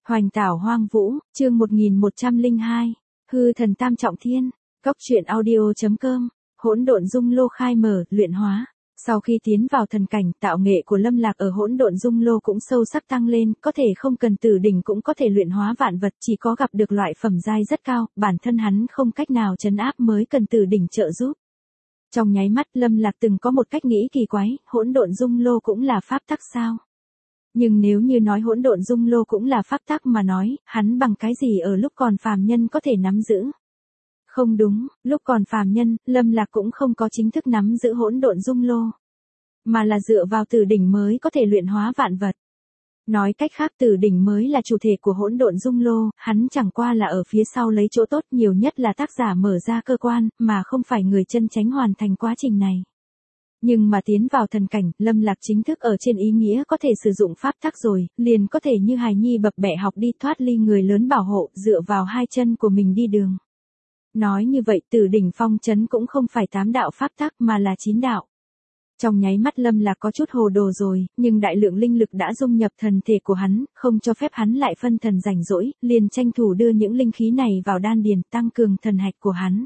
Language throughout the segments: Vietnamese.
Hoành tảo hoang vũ, chương 1102. Hư thần tam trọng thiên. Cốc truyện audio.com. Hỗn độn dung lô khai mở, luyện hóa. Sau khi tiến vào thần cảnh, tạo nghệ của Lâm Lạc ở hỗn độn dung lô cũng sâu sắc tăng lên, có thể không cần tử đỉnh cũng có thể luyện hóa vạn vật, chỉ có gặp được loại phẩm giai rất cao, bản thân hắn không cách nào trấn áp mới cần tử đỉnh trợ giúp. Trong nháy mắt Lâm Lạc từng có một cách nghĩ kỳ quái, hỗn độn dung lô cũng là pháp tắc sao? Nhưng nếu như nói hỗn độn dung lô cũng là pháp tắc mà nói, hắn bằng cái gì ở lúc còn phàm nhân có thể nắm giữ? Không đúng, lúc còn phàm nhân, Lâm Lạc cũng không có chính thức nắm giữ hỗn độn dung lô, mà là dựa vào tử đỉnh mới có thể luyện hóa vạn vật. Nói cách khác tử đỉnh mới là chủ thể của hỗn độn dung lô, hắn chẳng qua là ở phía sau lấy chỗ tốt, nhiều nhất là tác giả mở ra cơ quan, mà không phải người chân chánh hoàn thành quá trình này. Nhưng mà tiến vào thần cảnh, Lâm Lạc chính thức ở trên ý nghĩa có thể sử dụng pháp tắc rồi, liền có thể như hài nhi bập bẹ học đi, thoát ly người lớn bảo hộ, dựa vào hai chân của mình đi đường. Nói như vậy tử đỉnh phong trấn cũng không phải 8 đạo pháp tắc mà là 9 đạo. Trong nháy mắt Lâm Lạc có chút hồ đồ rồi, nhưng đại lượng linh lực đã dung nhập thần thể của hắn, không cho phép hắn lại phân thần rảnh rỗi, liền tranh thủ đưa những linh khí này vào đan điền, tăng cường thần hạch của hắn.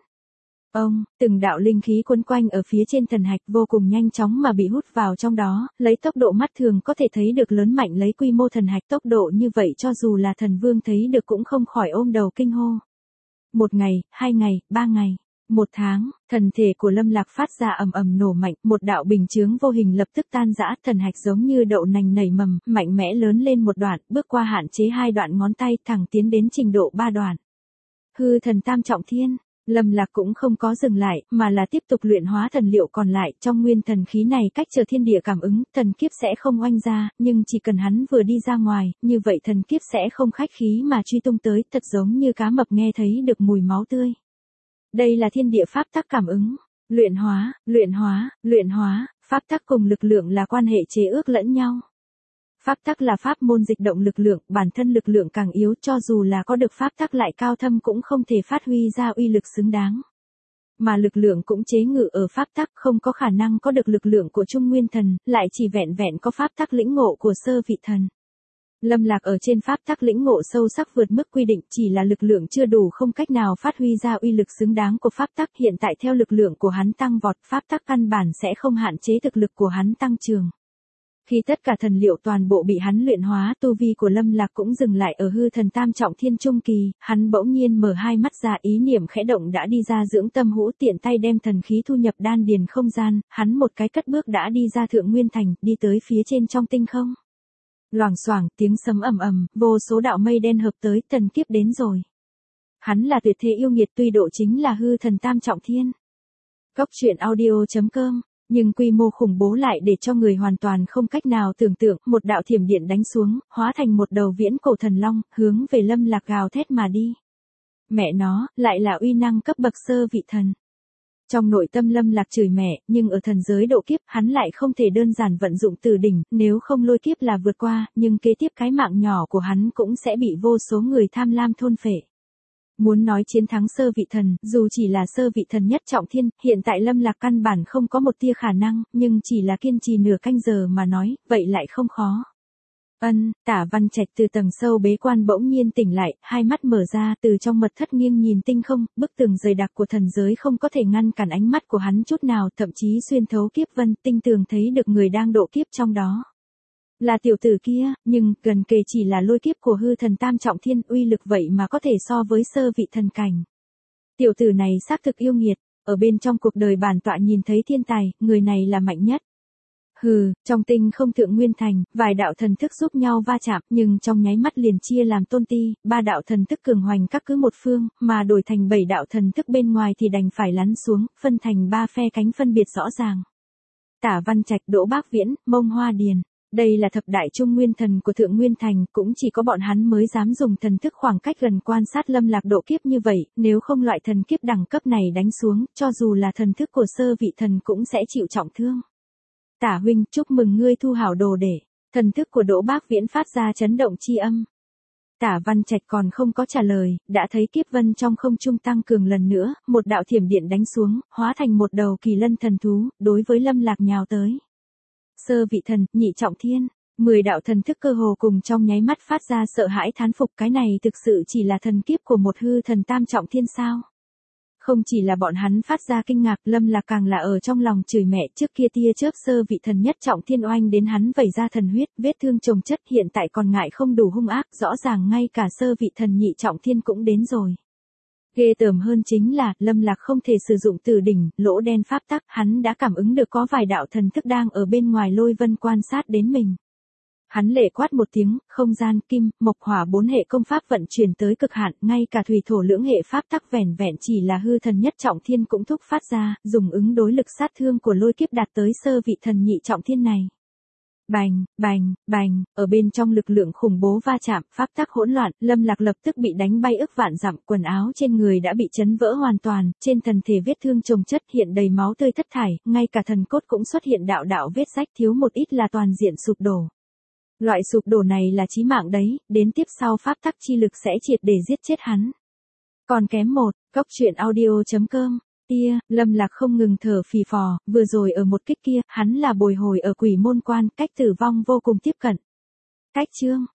Từng đạo linh khí quấn quanh ở phía trên thần hạch vô cùng nhanh chóng mà bị hút vào trong đó, lấy tốc độ mắt thường có thể thấy được lớn mạnh, lấy quy mô thần hạch tốc độ như vậy cho dù là thần vương thấy được cũng không khỏi ôm đầu kinh hô. 1 ngày, 2 ngày, 3 ngày, 1 tháng, thần thể của Lâm Lạc phát ra ầm ầm nổ mạnh, một đạo bình chướng vô hình lập tức tan rã, thần hạch giống như đậu nành nảy mầm, mạnh mẽ lớn lên một đoạn, bước qua hạn chế 2 đoạn ngón tay, thẳng tiến đến trình độ 3 đoạn. Hư thần tam trọng thiên. Lâm Lạc cũng không có dừng lại, mà là tiếp tục luyện hóa thần liệu còn lại, trong nguyên thần khí này cách chờ thiên địa cảm ứng, thần kiếp sẽ không oanh ra, nhưng chỉ cần hắn vừa đi ra ngoài, như vậy thần kiếp sẽ không khách khí mà truy tung tới, thật giống như cá mập nghe thấy được mùi máu tươi. Đây là thiên địa pháp tắc cảm ứng, luyện hóa, pháp tắc cùng lực lượng là quan hệ chế ước lẫn nhau. Pháp tắc là pháp môn dịch động lực lượng, bản thân lực lượng càng yếu, cho dù là có được pháp tắc lại cao thâm cũng không thể phát huy ra uy lực xứng đáng. Mà lực lượng cũng chế ngự ở pháp tắc, không có khả năng có được lực lượng của Trung Nguyên Thần, lại chỉ vẹn vẹn có pháp tắc lĩnh ngộ của Sơ Vị Thần. Lâm Lạc ở trên pháp tắc lĩnh ngộ sâu sắc vượt mức quy định, chỉ là lực lượng chưa đủ, không cách nào phát huy ra uy lực xứng đáng của pháp tắc. Hiện tại theo lực lượng của hắn tăng vọt, pháp tắc căn bản sẽ không hạn chế thực lực của hắn tăng trưởng. Khi tất cả thần liệu toàn bộ bị hắn luyện hóa, tu vi của Lâm Lạc cũng dừng lại ở hư thần tam trọng thiên trung kỳ, hắn bỗng nhiên mở hai mắt ra, ý niệm khẽ động đã đi ra dưỡng tâm hũ, tiện tay đem thần khí thu nhập đan điền không gian, hắn một cái cất bước đã đi ra Thượng Nguyên Thành, đi tới phía trên trong tinh không. Loảng xoảng, tiếng sấm ầm ầm, vô số đạo mây đen hợp tới, thần kiếp đến rồi. Hắn là tuyệt thế yêu nghiệt, tuy độ chính là hư thần tam trọng thiên. Cốc truyện audio.com. Nhưng quy mô khủng bố lại để cho người hoàn toàn không cách nào tưởng tượng, một đạo thiểm điện đánh xuống, hóa thành một đầu viễn cổ thần long, hướng về Lâm Lạc gào thét mà đi. Mẹ nó, lại là uy năng cấp bậc Sơ Vị Thần. Trong nội tâm Lâm Lạc chửi mẹ, nhưng ở thần giới độ kiếp, hắn lại không thể đơn giản vận dụng tử đỉnh, nếu không lôi kiếp là vượt qua, nhưng kế tiếp cái mạng nhỏ của hắn cũng sẽ bị vô số người tham lam thôn phệ. Muốn nói chiến thắng Sơ Vị Thần, dù chỉ là Sơ Vị Thần nhất trọng thiên, hiện tại Lâm Lạc căn bản không có một tia khả năng, nhưng chỉ là kiên trì nửa canh giờ mà nói, vậy lại không khó. Tả Văn Trạch từ tầng sâu bế quan bỗng nhiên tỉnh lại, hai mắt mở ra, từ trong mật thất nghiêng nhìn tinh không, bức tường dày đặc của thần giới không có thể ngăn cản ánh mắt của hắn chút nào, thậm chí xuyên thấu kiếp vân, tinh tường thấy được người đang độ kiếp trong đó. Là tiểu tử kia, nhưng gần kề chỉ là lôi kiếp của hư thần tam trọng thiên, uy lực vậy mà có thể so với Sơ Vị Thần cảnh. Tiểu tử này xác thực yêu nghiệt, ở bên trong cuộc đời bản tọa nhìn thấy thiên tài, người này là mạnh nhất. Trong tinh không Thượng Nguyên Thành, vài đạo thần thức giúp nhau va chạm, nhưng trong nháy mắt liền chia làm tôn ti, 3 đạo thần thức cường hoành các cứ một phương, mà đổi thành 7 đạo thần thức bên ngoài thì đành phải lắn xuống, phân thành 3 phe cánh phân biệt rõ ràng. Tả Văn Trạch, Đỗ Bác Viễn, Mông Hoa Điền. Đây là thập đại trung nguyên thần của Thượng Nguyên Thành, cũng chỉ có bọn hắn mới dám dùng thần thức khoảng cách gần quan sát Lâm Lạc độ kiếp như vậy, nếu không loại thần kiếp đẳng cấp này đánh xuống, cho dù là thần thức của Sơ Vị Thần cũng sẽ chịu trọng thương. Tả huynh, chúc mừng ngươi thu hảo đồ để. Thần thức của Đỗ Bác Viễn phát ra chấn động chi âm. Tả Văn Trạch còn không có trả lời, đã thấy kiếp vân trong không trung tăng cường lần nữa, một đạo thiểm điện đánh xuống, hóa thành một đầu kỳ lân thần thú, đối với Lâm Lạc nhào tới. Sơ Vị Thần, nhị trọng thiên. 10 đạo thần thức cơ hồ cùng trong nháy mắt phát ra sợ hãi thán phục, cái này thực sự chỉ là thần kiếp của một hư thần tam trọng thiên sao? Không chỉ là bọn hắn phát ra kinh ngạc, Lâm Lạc càng là ở trong lòng chửi mẹ, trước kia tia chớp sơ vị thần nhất trọng thiên oanh đến hắn vẩy ra thần huyết, vết thương chồng chất, hiện tại còn ngại không đủ hung ác, rõ ràng ngay cả sơ vị thần nhị trọng thiên cũng đến rồi. Ghê tởm hơn chính là, Lâm Lạc không thể sử dụng từ đỉnh, lỗ đen pháp tắc, hắn đã cảm ứng được có vài đạo thần thức đang ở bên ngoài lôi vân quan sát đến mình. Hắn lệ quát một tiếng, không gian, kim, mộc hỏa 4 hệ công pháp vận chuyển tới cực hạn, ngay cả thủy thổ lưỡng hệ pháp tắc vẻn vẹn chỉ là hư thần nhất trọng thiên cũng thúc phát ra, dùng ứng đối lực sát thương của lôi kiếp đạt tới sơ vị thần nhị trọng thiên này. Bành, bành, bành, ở bên trong lực lượng khủng bố va chạm, pháp tắc hỗn loạn, Lâm Lạc lập tức bị đánh bay ức vạn dặm, quần áo trên người đã bị chấn vỡ hoàn toàn, trên thân thể vết thương chồng chất hiện đầy máu tươi thất thải, ngay cả thần cốt cũng xuất hiện đạo đạo vết rách, thiếu một ít là toàn diện sụp đổ. Loại sụp đổ này là chí mạng đấy, đến tiếp sau pháp tắc chi lực sẽ triệt để giết chết hắn. Còn kém một, Goctruyện.audio.com. Tia, Lâm Lạc không ngừng thở phì phò, vừa rồi ở một kích kia, hắn là bồi hồi ở quỷ môn quan, cách tử vong vô cùng tiếp cận. Cách chương